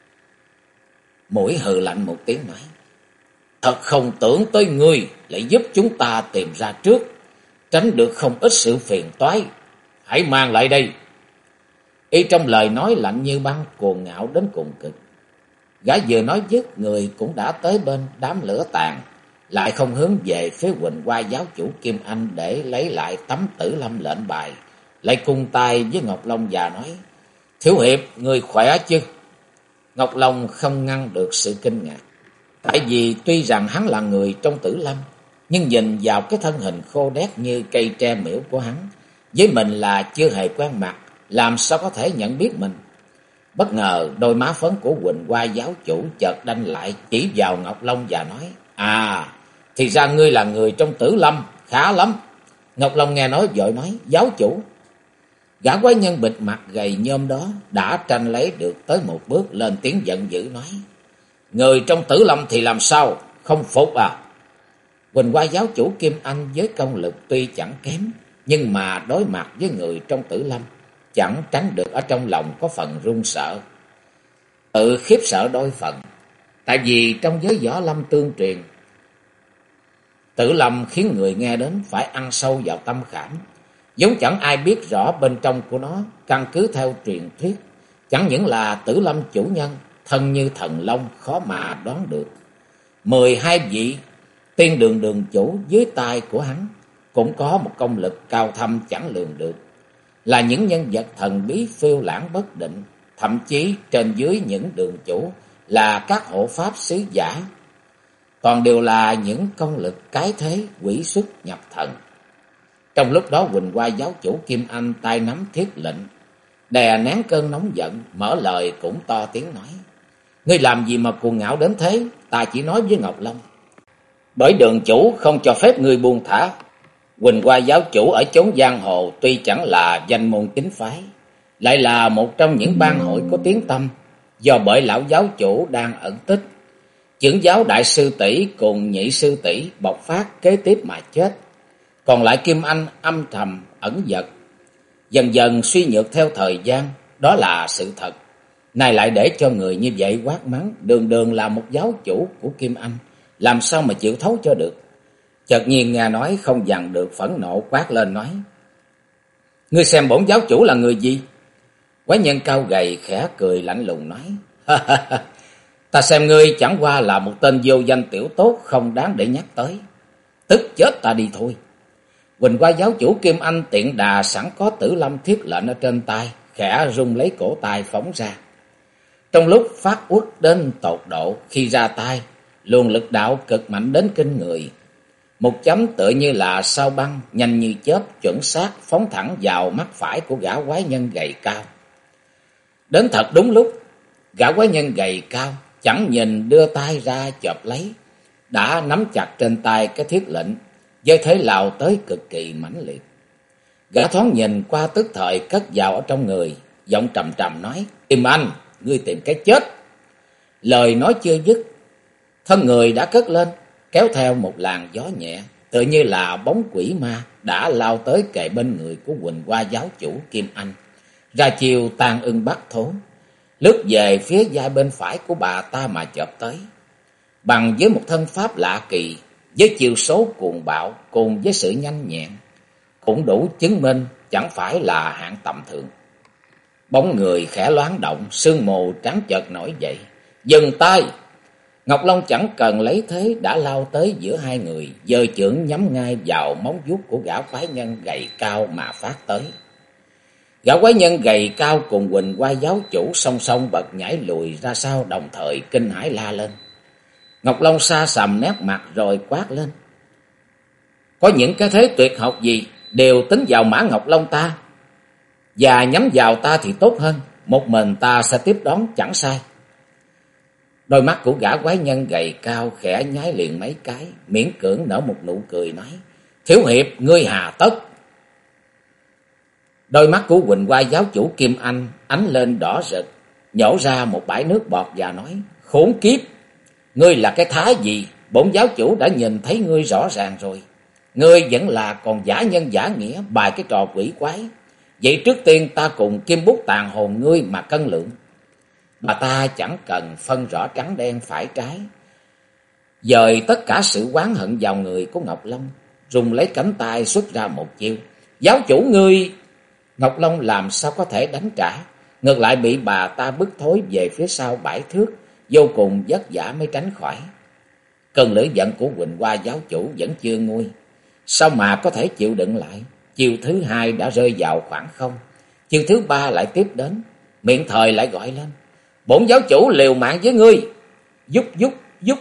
Speaker 1: Mũi hừ lạnh một tiếng nói: Thật không tưởng tới ngươi lại giúp chúng ta tìm ra trước, tránh được không ít sự phiền toái. Hãy mang lại đây. Y trong lời nói lạnh như băng, cuồng ngạo đến cùng cực. Gã vừa nói dứt, người cũng đã tới bên đám lửa tàn, lại không hướng về phía Quỳnh Hoa giáo chủ Kim Anh để lấy lại tấm Tử Lâm lệnh bài, lại cung tay với Ngọc Long và nói: Thiếu hiệp, người khỏe chứ? Ngọc Long không ngăn được sự kinh ngạc. Tại vì tuy rằng hắn là người trong Tử Lâm, nhưng nhìn vào cái thân hình khô đét như cây tre miễu của hắn, với mình là chưa hề quen mặt, làm sao có thể nhận biết mình. Bất ngờ đôi má phấn của Quỳnh Hoa giáo chủ chợt đanh lại, chỉ vào Ngọc Long và nói: thì ra ngươi là người trong Tử Lâm, khá lắm. Ngọc Long nghe nói vội nói: Giáo chủ. Gã quái nhân bịt mặt gầy nhôm đó đã tranh lấy được tới một bước, lên tiếng giận dữ nói: Người trong Tử Lâm thì làm sao, không phục à? Quỳnh Hoa giáo chủ Kim Anh với công lực tuy chẳng kém, nhưng mà đối mặt với người trong Tử Lâm, chẳng tránh được ở trong lòng có phần run sợ, tự khiếp sợ đôi phần. Tại vì trong giới võ lâm tương truyền, Tử Lâm khiến người nghe đến phải ăn sâu vào tâm khảm, giống chẳng ai biết rõ bên trong của nó. Căn cứ theo truyền thuyết, chẳng những là Tử Lâm chủ nhân, thân như thần long, khó mà đoán được. 12 vị tiên đường đường chủ dưới tay của hắn cũng có một công lực cao thâm chẳng lường được, là những nhân vật thần bí phiêu lãng bất định. Thậm chí trên dưới những đường chủ là các hộ pháp sứ giả, toàn đều là những công lực cái thế quỷ xuất nhập thần. Trong lúc đó Quỳnh Hoa giáo chủ Kim Anh tay nắm thiết lệnh, đè nén cơn nóng giận, mở lời cũng to tiếng nói: Ngươi làm gì mà cuồng ngạo đến thế? Ta chỉ nói với Ngọc Long, bởi đường chủ không cho phép ngươi buông thả. Quỳnh Hoa giáo chủ ở chốn giang hồ tuy chẳng là danh môn chính phái, lại là một trong những bang hội có tiếng tăm, do bởi lão giáo chủ đang ẩn tích. Chưởng giáo đại sư tỷ cùng nhị sư tỷ bộc phát kế tiếp mà chết. Còn lại Kim Anh âm thầm ẩn dật, dần dần suy nhược theo thời gian, đó là sự thật. Này lại để cho người như vậy quát mắng, đường đường là một giáo chủ của Kim Anh, làm sao mà chịu thấu cho được. Chợt nhiên nghe nói không dằn được phẫn nộ, quát lên nói: "Ngươi xem bổn giáo chủ là người gì?" Quái nhân cao gầy khẽ cười lạnh lùng nói: "Ta xem ngươi chẳng qua là một tên vô danh tiểu tốt, không đáng để nhắc tới. Tức chết ta đi thôi." Huỳnh Hoa giáo chủ Kim Anh tiện đà sẵn có Tử Lâm thiết lệnh ở trên tay, khẽ rung lấy cổ tay phóng ra. Trong lúc phát uất đến tột độ, khi ra tay, luồng lực đạo cực mạnh đến kinh người. Một chấm tựa như là sao băng, nhanh như chớp, chuẩn xác phóng thẳng vào mắt phải của gã quái nhân gầy cao. Đến thật đúng lúc, gã quái nhân gầy cao chẳng nhìn đưa tay ra chộp lấy, đã nắm chặt trên tay cái thiết lệnh, với thế lao tới cực kỳ mãnh liệt. Gã thoáng nhìn qua tức thời cất vào ở trong người, giọng trầm trầm nói: "Kim Anh, ngươi tìm cái chết." Lời nói chưa dứt, thân người đã cất lên, kéo theo một làn gió nhẹ, tựa như là bóng quỷ ma đã lao tới kề bên người của Huỳnh Hoa giáo chủ Kim Anh, ra chiều tàn ưng bắt thốn, lướt về phía vai bên phải của bà ta mà chộp tới. Bằng với một thân pháp lạ kỳ, với chiều số cuồng bạo cùng với sự nhanh nhẹn, cũng đủ chứng minh chẳng phải là hạng tầm thường. Bóng người khẽ loáng động, sương mù trắng chợt nổi dậy. "Dừng tay!" Ngọc Long chẳng cần lấy thế đã lao tới giữa hai người, giơ chưởng nhắm ngay vào móng vuốt của gã quái nhân gầy cao mà phát tới. Gã quái nhân gầy cao cùng Huỳnh Hoa giáo chủ song song bật nhảy lùi ra sau, đồng thời kinh hãi la lên. Ngọc Long sa sầm nét mặt rồi quát lên: "Có những cái thế tuyệt học gì đều tính vào Mã Ngọc Long ta, và nhắm vào ta thì tốt hơn, một mình ta sẽ tiếp đón chẳng sai." Đôi mắt của gã quái nhân gầy cao khẽ nháy liền mấy cái, miễn cưỡng nở một nụ cười nói: "Thiếu hiệp, ngươi hà tất?" Đôi mắt của Huỳnh Hoa giáo chủ Kim Anh ánh lên đỏ rực, nhổ ra một bãi nước bọt và nói: "Khốn kiếp, ngươi là cái thá gì? Bổn giáo chủ đã nhìn thấy ngươi rõ ràng rồi. Ngươi vẫn là còn giả nhân giả nghĩa, bài cái trò quỷ quái. Vậy trước tiên ta cùng kim bút tàn hồn ngươi mà cân lượng." Bà ta chẳng cần phân rõ trắng đen phải trái, dời tất cả sự oán hận vào người của Ngọc Long, dùng lấy cánh tay xuất ra một chiêu: "Giáo chủ ngươi!" Ngọc Long làm sao có thể đánh trả, ngược lại bị bà ta bức thối về phía sau 7 thước, vô cùng vất vả mới tránh khỏi. Cơn lửa giận của Huỳnh Hoa giáo chủ vẫn chưa nguôi, sao mà có thể chịu đựng lại. Chiêu thứ hai đã rơi vào khoảng không, chiêu thứ ba lại tiếp đến, miệng thời lại gọi lên: "Bổn giáo chủ liều mạng với ngươi!" Giúp giúp giúp.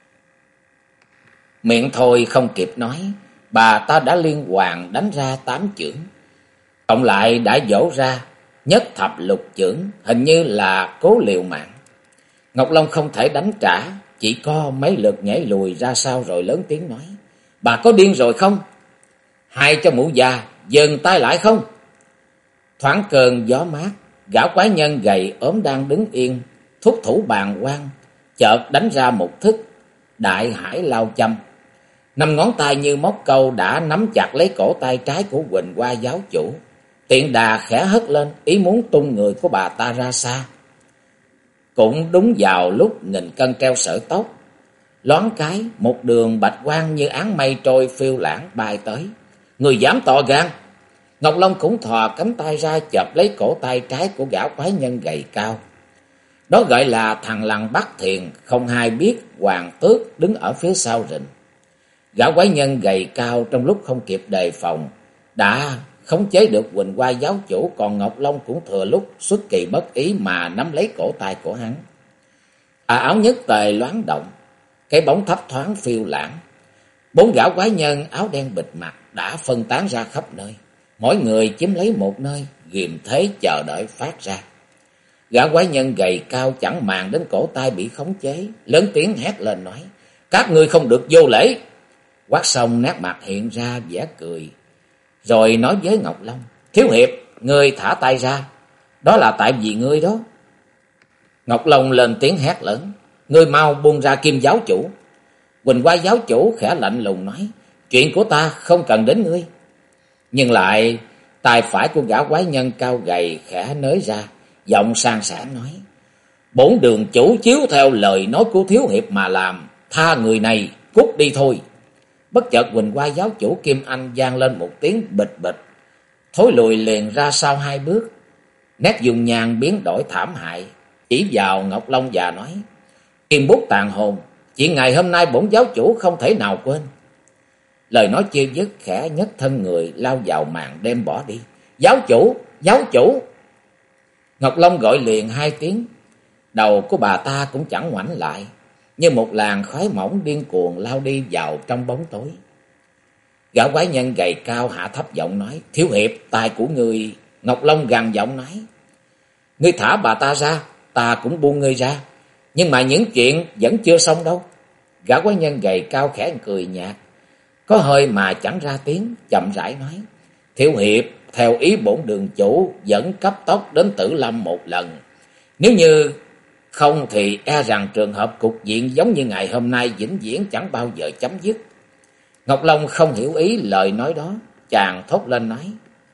Speaker 1: Miệng thôi không kịp nói, bà ta đã liên hoàn đánh ra 8 chưởng, cộng lại đã vỗ ra nhất thập lục chưởng, hình như là cố liều mạng. Ngọc Long không thể đánh trả, chỉ có mấy lượt nhảy lùi ra sau rồi lớn tiếng nói: "Bà có điên rồi không? Hai cho mụ già dừng tay lại không?" Thoáng cơn gió mát, gã quái nhân gầy ốm đang đứng yên, thúc thủ bàng quan, chợt đánh ra một thức đại hải lao châm. 5 ngón tay như móc câu đã nắm chặt lấy cổ tay trái của Huỳnh Hoa giáo chủ, tiện đà khẽ hất lên, ý muốn tung người của bà ta ra xa. Cũng đúng vào lúc nghìn cân treo sợi tóc, loáng cái một đường bạch quang như áng mây trôi phiêu lãng bay tới. "Người dám to gan!" Ngọc Long cũng thò cánh tay ra chộp lấy cổ tay trái của gã quái nhân gầy cao. Đó gọi là thằng lằn bắt thiền, không hay biết hoàng tước đứng ở phía sau rình. Gã quái nhân gầy cao trong lúc không kịp đề phòng đã khống chế được Huỳnh Hoa giáo chủ, còn Ngọc Long cũng thừa lúc xuất kỳ bất ý mà nắm lấy cổ tay của hắn. Áo nhất tề loáng động, cái bóng thấp thoáng phiêu lãng. 4 gã quái nhân áo đen bịt mặt đã phân tán ra khắp nơi, mỗi người chiếm lấy một nơi, ghìm thế chờ đợi phát ra. Gã quái nhân gầy cao chẳng màng đến cổ tay bị khống chế, lớn tiếng hét lên nói: "Các ngươi không được vô lễ!" Quát xong nét mặt hiện ra vẻ cười, rồi nói với Ngọc Long: "Thiếu hiệp, ngươi thả tay ra, đó là tại vì ngươi đó." Ngọc Long lên tiếng hét lớn: Ngươi mau buông ra Kim giáo chủ. Quỳnh Hoa giáo chủ khẽ lạnh lùng nói, chuyện của ta không cần đến ngươi. Nhưng lại tay phải của gã quái nhân cao gầy khẽ nới ra, giọng sang sảng nói, bổn đường chủ chiếu theo lời nói của thiếu hiệp mà làm, tha người này, cút đi thôi. Bất chợt Quỳnh Hoa giáo chủ Kim Anh vang lên một tiếng bịch bịch, thối lùi liền ra sau 2 bước. Nét dung nhan biến đổi thảm hại, chỉ vào Ngọc Long và nói, kim bút tàn hồn, chuyện ngày hôm nay bổn giáo chủ không thể nào quên. Lời nói chưa dứt, khẽ nhấc thân người lao vào màn đêm bỏ đi. Giáo chủ, giáo chủ. Ngọc Long gọi liền 2 tiếng, đầu của bà ta cũng chẳng ngoảnh lại, như một làn khói mỏng điên cuồng lao đi vào trong bóng tối. Gã quái nhân gầy cao hạ thấp giọng nói, thiếu hiệp, tài của người. Ngọc Long gằn giọng nói, ngươi thả bà ta ra, ta cũng buông ngươi ra, nhưng mà những chuyện vẫn chưa xong đâu. Gã quái nhân gầy cao khẽ cười nhạt, có hơi mà chẳng ra tiếng, chậm rãi nói, thiếu hiệp, theo ý bổn đường chủ dẫn cấp tốc đến Tử Lâm một lần. Nếu như không thì e rằng trường hợp cục diện giống như ngày hôm nay vĩnh viễn chẳng bao giờ chấm dứt. Ngọc Long không hiểu ý lời nói đó, chàng thốt lên nói,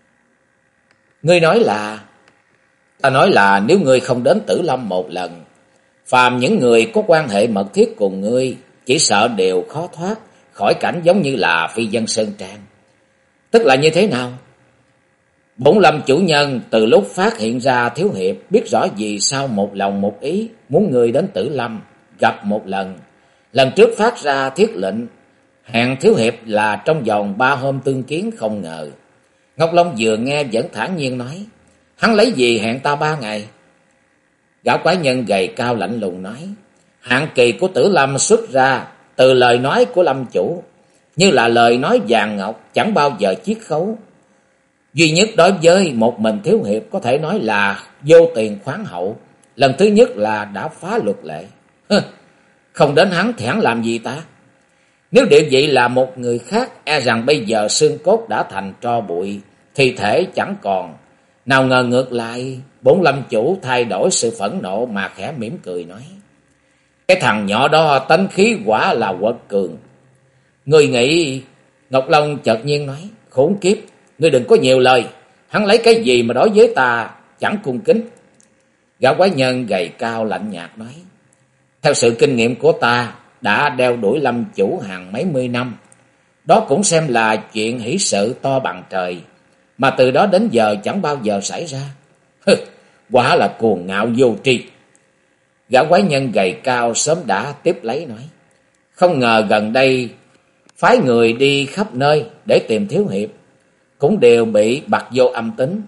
Speaker 1: ngươi nói là... Ta nói là nếu ngươi không đến Tử Lâm một lần, phàm những người có quan hệ mật thiết cùng ngươi chỉ sợ đều khó thoát khỏi cảnh giống như là phi dân Sơn Trang. Tức là như thế nào? Bổn Lâm chủ nhân từ lúc phát hiện ra thiếu hiệp biết rõ vì sao một lòng một ý muốn ngươi đến Tử Lâm gặp một lần. Lần trước phát ra thiết lệnh hẹn thiếu hiệp là trong vòng 3 hôm tương kiến, không ngờ. Ngọc Long vừa nghe vẫn thản nhiên nói, hắn lấy gì hẹn ta 3 ngày? Gã quái nhân gầy cao lạnh lùng nói, hạn kỳ của Tử Lâm xuất ra từ lời nói của Lâm chủ, như là lời nói vàng ngọc, chẳng bao giờ chiết khấu. Duy nhất đối với một mình thiếu hiệp có thể nói là vô tiền khoáng hậu. Lần thứ nhất là đã phá luật lệ. Không đến hắn thì hắn làm gì ta? Nếu địa vị là một người khác, e rằng bây giờ xương cốt đã thành tro bụi, thi thể chẳng còn. Nào ngờ ngược lại, bổn Lâm chủ thay đổi sự phẫn nộ mà khẽ mỉm cười nói, cái thằng nhỏ đó tánh khí quả là quật cường. Người nghĩ... Ngọc Long chợt nhiên nói, khốn kiếp, ngươi đừng có nhiều lời, hắn lấy cái gì mà đối với ta chẳng cung kính. Gã quái nhân gầy cao lạnh nhạt nói, theo sự kinh nghiệm của ta đã đeo đuổi Lâm chủ hàng mấy mươi năm, đó cũng xem là chuyện hỷ sự to bằng trời, mà từ đó đến giờ chẳng bao giờ xảy ra. Quả là cuồng ngạo vô tri. Gã quái nhân gầy cao sớm đã tiếp lấy nói, không ngờ gần đây phái người đi khắp nơi để tìm thiếu hiệp, cũng đều bị bặt vô âm tính.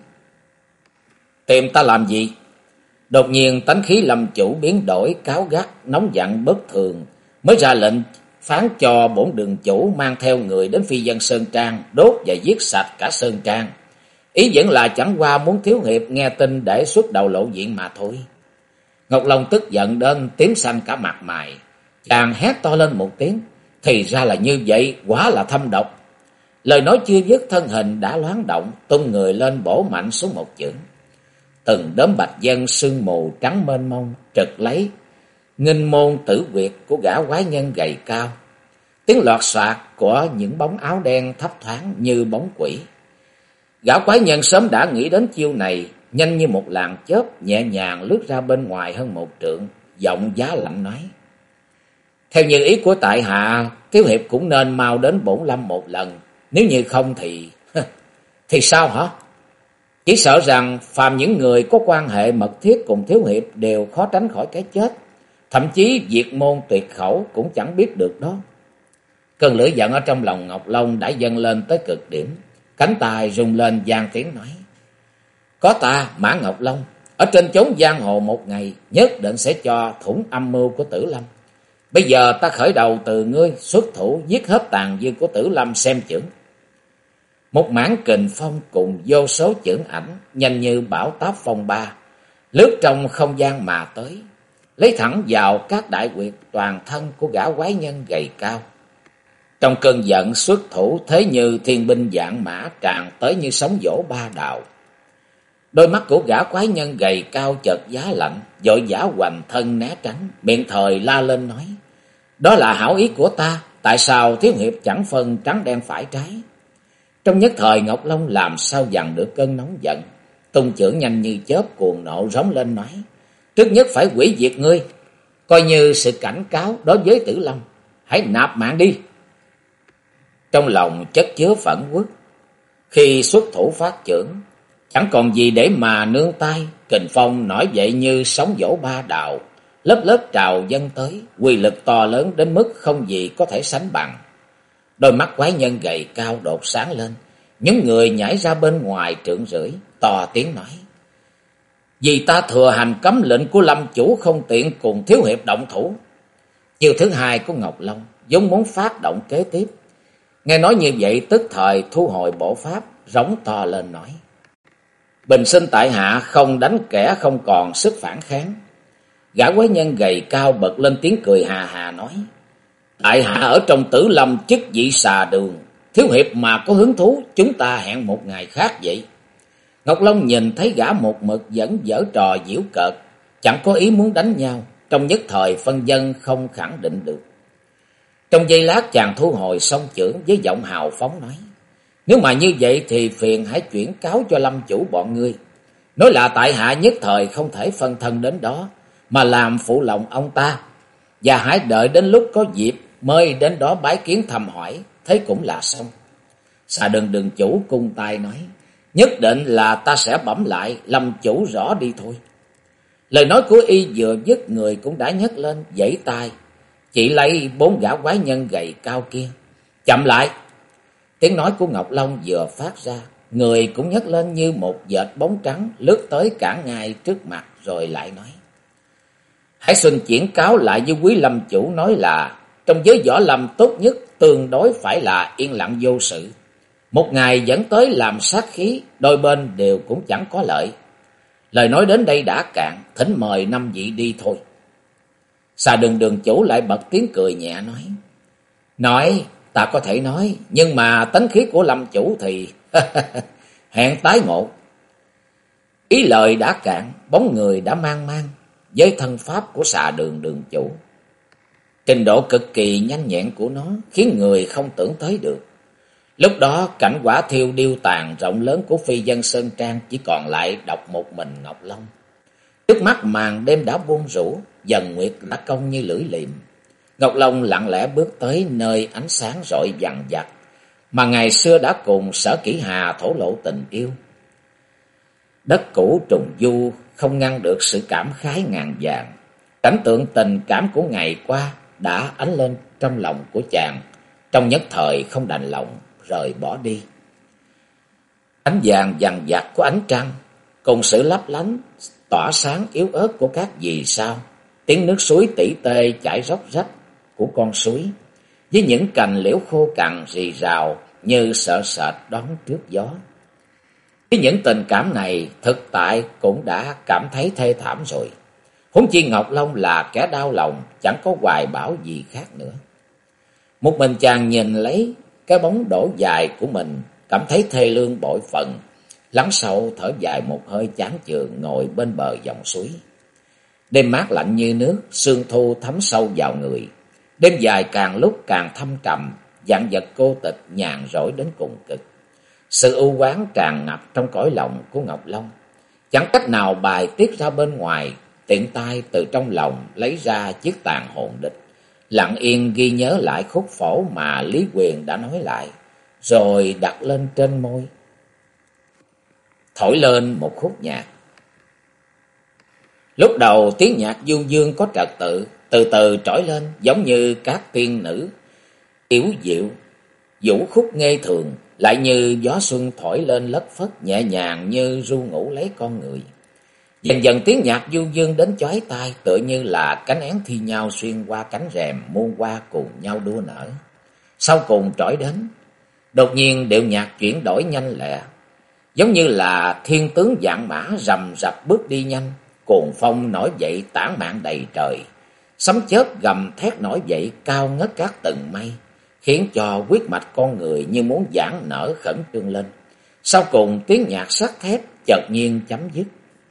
Speaker 1: Tìm ta làm gì? Đột nhiên tánh khí Lâm chủ biến đổi, cáu gắt, nóng giận bất thường, mới ra lệnh phán cho bổn đường chủ mang theo người đến phi dân Sơn Trang, đốt và giết sạch cả Sơn Trang. Ý vẫn là chẳng qua muốn thiếu hiệp nghe tin để xuất đầu lộ diện mà thôi. Ngọc Long tức giận đến tím xanh cả mặt mày, chàng hét to lên một tiếng, thì ra là như vậy, quá là thâm độc. Lời nói chưa dứt, thân hình đã loáng động, tung người lên bổ mạnh xuống một chưởng. Từng đốm bạch vân sương mù trắng mênh mông trực lấy nghinh môn tử quyệt của gã quái nhân gầy cao. Tiếng loạt soạt của những bóng áo đen thấp thoáng như bóng quỷ. Gã quái nhân sớm đã nghĩ đến chiêu này, nhanh như một làn chớp nhẹ nhàng lướt ra bên ngoài hơn 1 trượng, giọng giá lạnh nói, theo như ý của tại hạ, thiếu hiệp cũng nên mau đến bổn Lâm một lần, nếu như không thì... thì sao hả? Chỉ sợ rằng phàm những người có quan hệ mật thiết cùng thiếu hiệp đều khó tránh khỏi cái chết, thậm chí diệt môn tuyệt khẩu cũng chẳng biết được đó. Cơn lửa giận ở trong lòng Ngọc Long đã dâng lên tới cực điểm, cánh tay rung lên vang tiếng nói, có ta Mã Ngọc Long ở trên chốn giang hồ một ngày, nhất định sẽ cho thủng âm mưu của Tử Lâm. Bây giờ ta khởi đầu từ ngươi xuất thủ giết hết tàn dư của Tử Lâm xem chưởng. Một mảng kình phong cùng vô số chưởng ảnh nhanh như bão táp phong ba, lướt trong không gian mà tới, lấy thẳng vào các đại quyệt toàn thân của gã quái nhân gầy cao. Trong cơn giận xuất thủ thế như thiên binh vạn mã tràn tới như sóng vỗ ba đạo. Đôi mắt của gã quái nhân gầy cao chợt giá lạnh, vội vã hoành thân né tránh, miệng thời la lên nói: "Đó là hảo ý của ta, tại sao thiếu hiệp chẳng phân trắng đen phải trái?" Trong nhất thời Ngọc Long làm sao dằn được cơn nóng giận, tung chưởng nhanh như chớp cuồng nộ rống lên nói: "Trước nhất phải hủy diệt ngươi, coi như sự cảnh cáo đối với Tử Long, hãy nạp mạng đi." Trong lòng chất chứa phẫn uất, khi xuất thủ phát chưởng, chẳng còn gì để mà nương tay, kình phong nổi dậy như sóng vỗ ba đào, lớp lớp trào dâng tới, uy lực to lớn đến mức không gì có thể sánh bằng. Đôi mắt quái nhân gầy cao đột sáng lên, những người nhảy ra bên ngoài trượng rưỡi, to tiếng nói: "Vì ta thừa hành cấm lệnh của Lâm chủ, không tiện cùng thiếu hiệp động thủ." Chiêu thứ hai của Ngọc Long vốn muốn phát động kế tiếp, nghe nói như vậy tức thời thu hồi bộ pháp, rống to lên nói: "Bình sinh tại hạ không đánh kẻ không còn sức phản kháng." Gã quái nhân gầy cao bật lên tiếng cười hà hà nói: "Tại hạ ở trong Tử Lâm chức vị xà đường, thiếu hiệp mà có hứng thú, chúng ta hẹn một ngày khác vậy." Ngọc Long nhìn thấy gã một mực vẫn giở trò giễu cợt, chẳng có ý muốn đánh nhau, trong nhất thời phân vân không khẳng định được. Trong giây lát chàng thu hồi song chưởng với giọng hào phóng nói: "Nếu mà như vậy thì phiền hãy chuyển cáo cho Lâm chủ bọn ngươi, nói là tại hạ nhất thời không thể phân thân đến đó, mà làm phụ lòng ông ta, và hãy đợi đến lúc có dịp mới đến đó bái kiến thăm hỏi, thế cũng là xong." Xà Đường chủ cung tay nói: "Nhất định là ta sẽ bẩm lại Lâm chủ rõ đi thôi." Lời nói của y vừa dứt, người cũng đã nhấc lên giãy tay chỉ lấy bốn gã quái nhân gầy cao kia: "Chậm lại!" Tiếng nói của Ngọc Long vừa phát ra, người cũng nhấc lên như một vệt bóng trắng lướt tới cản ngay trước mặt, rồi lại nói: "Hãy xin chuyển cáo lại với quý Lâm chủ, nói là trong giới võ lâm tốt nhất tương đối phải là yên lặng vô sự. Một ngày dẫn tới làm sát khí, đôi bên đều cũng chẳng có lợi. Lời nói đến đây đã cạn, thỉnh mời năm vị đi thôi." Xà Đường chủ lại bật tiếng cười nhẹ nói: "Nói ta có thể nói, nhưng mà tánh khí của Lâm chủ thì hẹn tái ngộ." Ý lời đã cạn, bóng người đã mang mang với thân pháp của Xà Đường chủ. Trình độ cực kỳ nhanh nhẹn của nó khiến người không tưởng tới được. Lúc đó cảnh quả thiêu điêu tàn rộng lớn của phi dân Sơn Trang chỉ còn lại độc một mình Ngọc Long. Trước mắt màn đêm đã buông rũ, dần nguyệt đã cong như lưỡi liềm. Ngọc Long lặng lẽ bước tới nơi ánh sáng rọi vằng vặc mà ngày xưa đã cùng Sở Kỷ Hà thổ lộ tình yêu. Đất cũ trùng du không ngăn được sự cảm khái ngàn vàng. Cảnh tượng tình cảm của ngày qua đã ánh lên trong lòng của chàng, trong nhất thời không đành lòng rời bỏ đi. Ánh vàng vằng vặc của ánh trăng cùng sự lấp lánh tỏa sáng yếu ớt của các vì sao, tiếng nước suối tỉ tê chảy róc rách của con suối, với những cành liễu khô cằn rì rào như sợ sệt đón trước gió. Với những tình cảm này, thực tại cũng đã cảm thấy thê thảm rồi. Huống chi Ngọc Long là kẻ đau lòng, chẳng có hoài bão gì khác nữa. Một mình chàng nhìn lấy cái bóng đổ dài của mình, cảm thấy thê lương bội phần, lắng sâu thở dài một hơi chán chường, ngồi bên bờ dòng suối. Đêm mát lạnh như nước, sương thu thấm sâu vào người. Đêm dài càng lúc càng thâm trầm, vạn vật cô tịch nhàn rỗi đến cùng cực. Sự ưu oán tràn ngập trong cõi lòng của Ngọc Long, chẳng cách nào bài tiết ra bên ngoài. Tiện tay từ trong lòng lấy ra chiếc tàn hồn địch, lặng yên ghi nhớ lại khúc phổ mà Lý Quyền đã nói lại, rồi đặt lên trên môi, thổi lên một khúc nhạc. Lúc đầu tiếng nhạc du dương có trật tự, từ từ trỗi lên giống như các tiên nữ yếu diệu, vũ khúc nghe thường, lại như gió xuân thổi lên lất phất nhẹ nhàng như ru ngủ lấy con người. Dần dần tiếng nhạc du dương đến chói tai, tựa như là cánh én thi nhau xuyên qua cánh rèm, muôn hoa cùng nhau đua nở. Sau cùng trỗi đến, đột nhiên điệu nhạc chuyển đổi nhanh lẹ, giống như là thiên tướng vạn mã rầm rập bước đi nhanh. Cuồng phong nổi dậy tản mạn đầy trời, sấm chớp gầm thét nổi dậy cao ngất các tầng mây, khiến cho huyết mạch con người như muốn giãn nở khẩn trương lên. Sau cùng tiếng nhạc sắt thép chợt nhiên chấm dứt.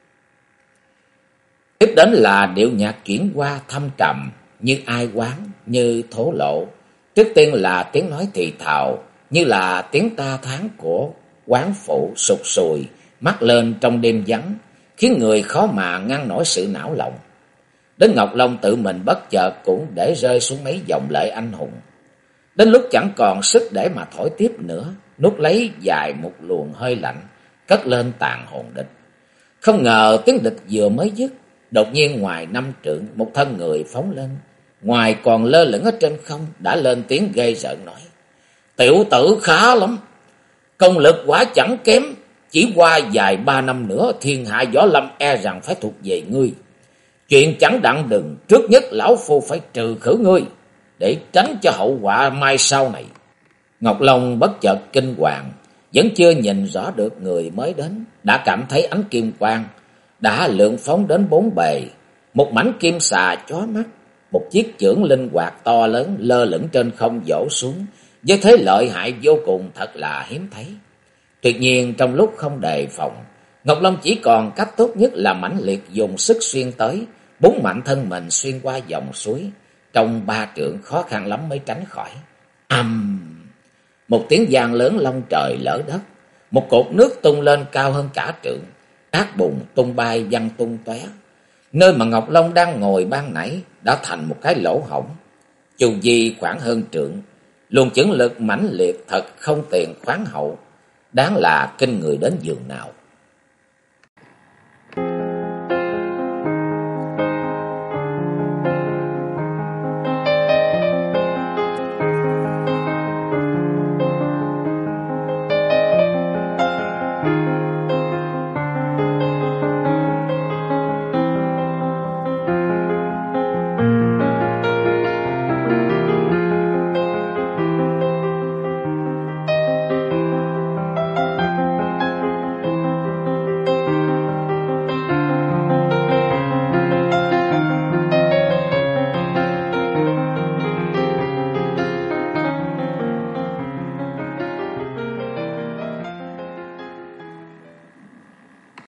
Speaker 1: Tiếp đến là điệu nhạc chuyển qua thâm trầm, như ai oán, như thổ lộ. Trước tiên là tiếng nói thì thào, như là tiếng ta thán của quán phụ sụt sùi, mắc lên trong đêm vắng, khiến người khó mà ngăn nổi sự não lòng. Đến Ngọc Long tự mình bất chợt cũng để rơi xuống mấy dòng lệ anh hùng. Đến lúc chẳng còn sức để mà thổi tiếp nữa, nuốt lấy dài một luồng hơi lạnh, cất lên tàn hồn địch. Không ngờ tiếng địch vừa mới dứt, đột nhiên ngoài 5 trượng một thân người phóng lên, ngoài còn lơ lửng ở trên không, đã lên tiếng ghê rợn nói: "Tiểu tử khá lắm, công lực quả chẳng kém, chỉ qua vài 3 năm nữa thiên hạ võ lâm e rằng phải thuộc về ngươi. Chuyện chẳng đặng đừng, trước nhất lão phu phải trừ khử ngươi, để tránh cho hậu quả mai sau này." Ngọc Long bất chợt kinh hoàng, vẫn chưa nhìn rõ được người mới đến, đã cảm thấy ánh kim quang đã lượn phóng đến bốn bề. Một mảnh kim xà chói mắt, một chiếc chưởng linh hoạt to lớn lơ lửng trên không vỗ xuống, với thế lợi hại vô cùng, thật là hiếm thấy. Tuyệt nhiên trong lúc không đề phòng, Ngọc Long chỉ còn cách tốt nhất là mãnh liệt dùng sức xuyên tới, búng mạnh thân mình xuyên qua dòng suối, trong 3 trượng khó khăn lắm mới tránh khỏi. Một tiếng vang lớn long trời lở đất, một cột nước tung lên cao hơn cả trượng, cát bùn tung bay văng tung tóe. Nơi mà Ngọc Long đang ngồi ban nãy đã thành một cái lỗ hổng, chu vi khoảng hơn trượng, luồng chưởng lực mãnh liệt thật không tiền khoáng hậu, đáng là kinh người đến giường nào.